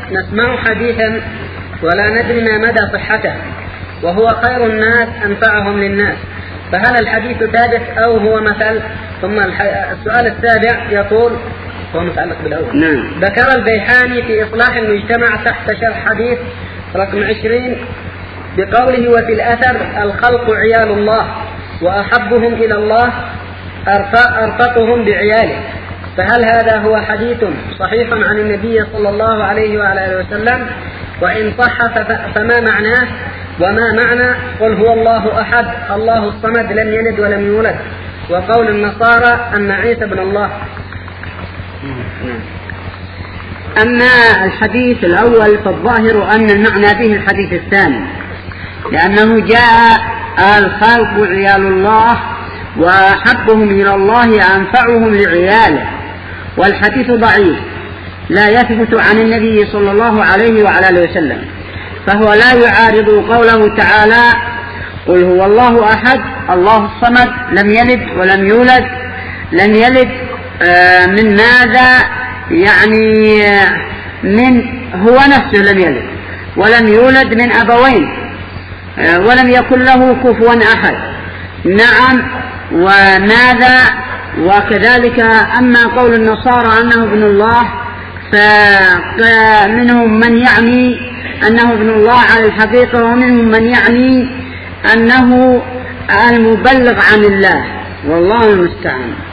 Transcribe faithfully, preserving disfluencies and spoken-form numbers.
نسمع حديثا ولا ندري ما مدى صحته، وهو خير الناس أنفعهم للناس، فهل الحديث ثابت أو هو مثل؟ ثم السؤال السابع يقول، هو متعلق بالأول. نعم. ذكر البيحاني في إصلاح المجتمع تحت شرح حديث رقم عشرين بقوله: وفي الأثر الخلق عيال الله وأحبهم إلى الله أرفقهم بعياله، فهل هذا هو حديث صحيح عن النبي صلى الله عليه وعلى آله وسلم؟ وإن صح فما معناه وما معنى قل هو الله أحد الله الصمد لم يلد ولم يولد، وقول النصارى أن عيسى ابن الله؟ أما الحديث الأول فالظاهر أن المعنى به الحديث الثاني، لأنه جاء الخلق عيال الله وأحبهم إلى الله أنفعهم لعياله، والحديث ضعيف لا يثبت عن النبي صلى الله عليه وعلى آله وسلم، فهو لا يعارض قوله تعالى: قل هو الله أحد الله الصمد لم يلد ولم يولد. لم يلد آه من ماذا؟ يعني آه من هو نفسه لم يلد، ولم يولد من أبوين، آه ولم يكن له كفوا أحد. نعم. وماذا؟ وكذلك أما قول النصارى أنه ابن الله فمنهم من يعني أنه ابن الله على الحقيقة، ومنهم من يعني أنه المبلغ عن الله، والله المستعان.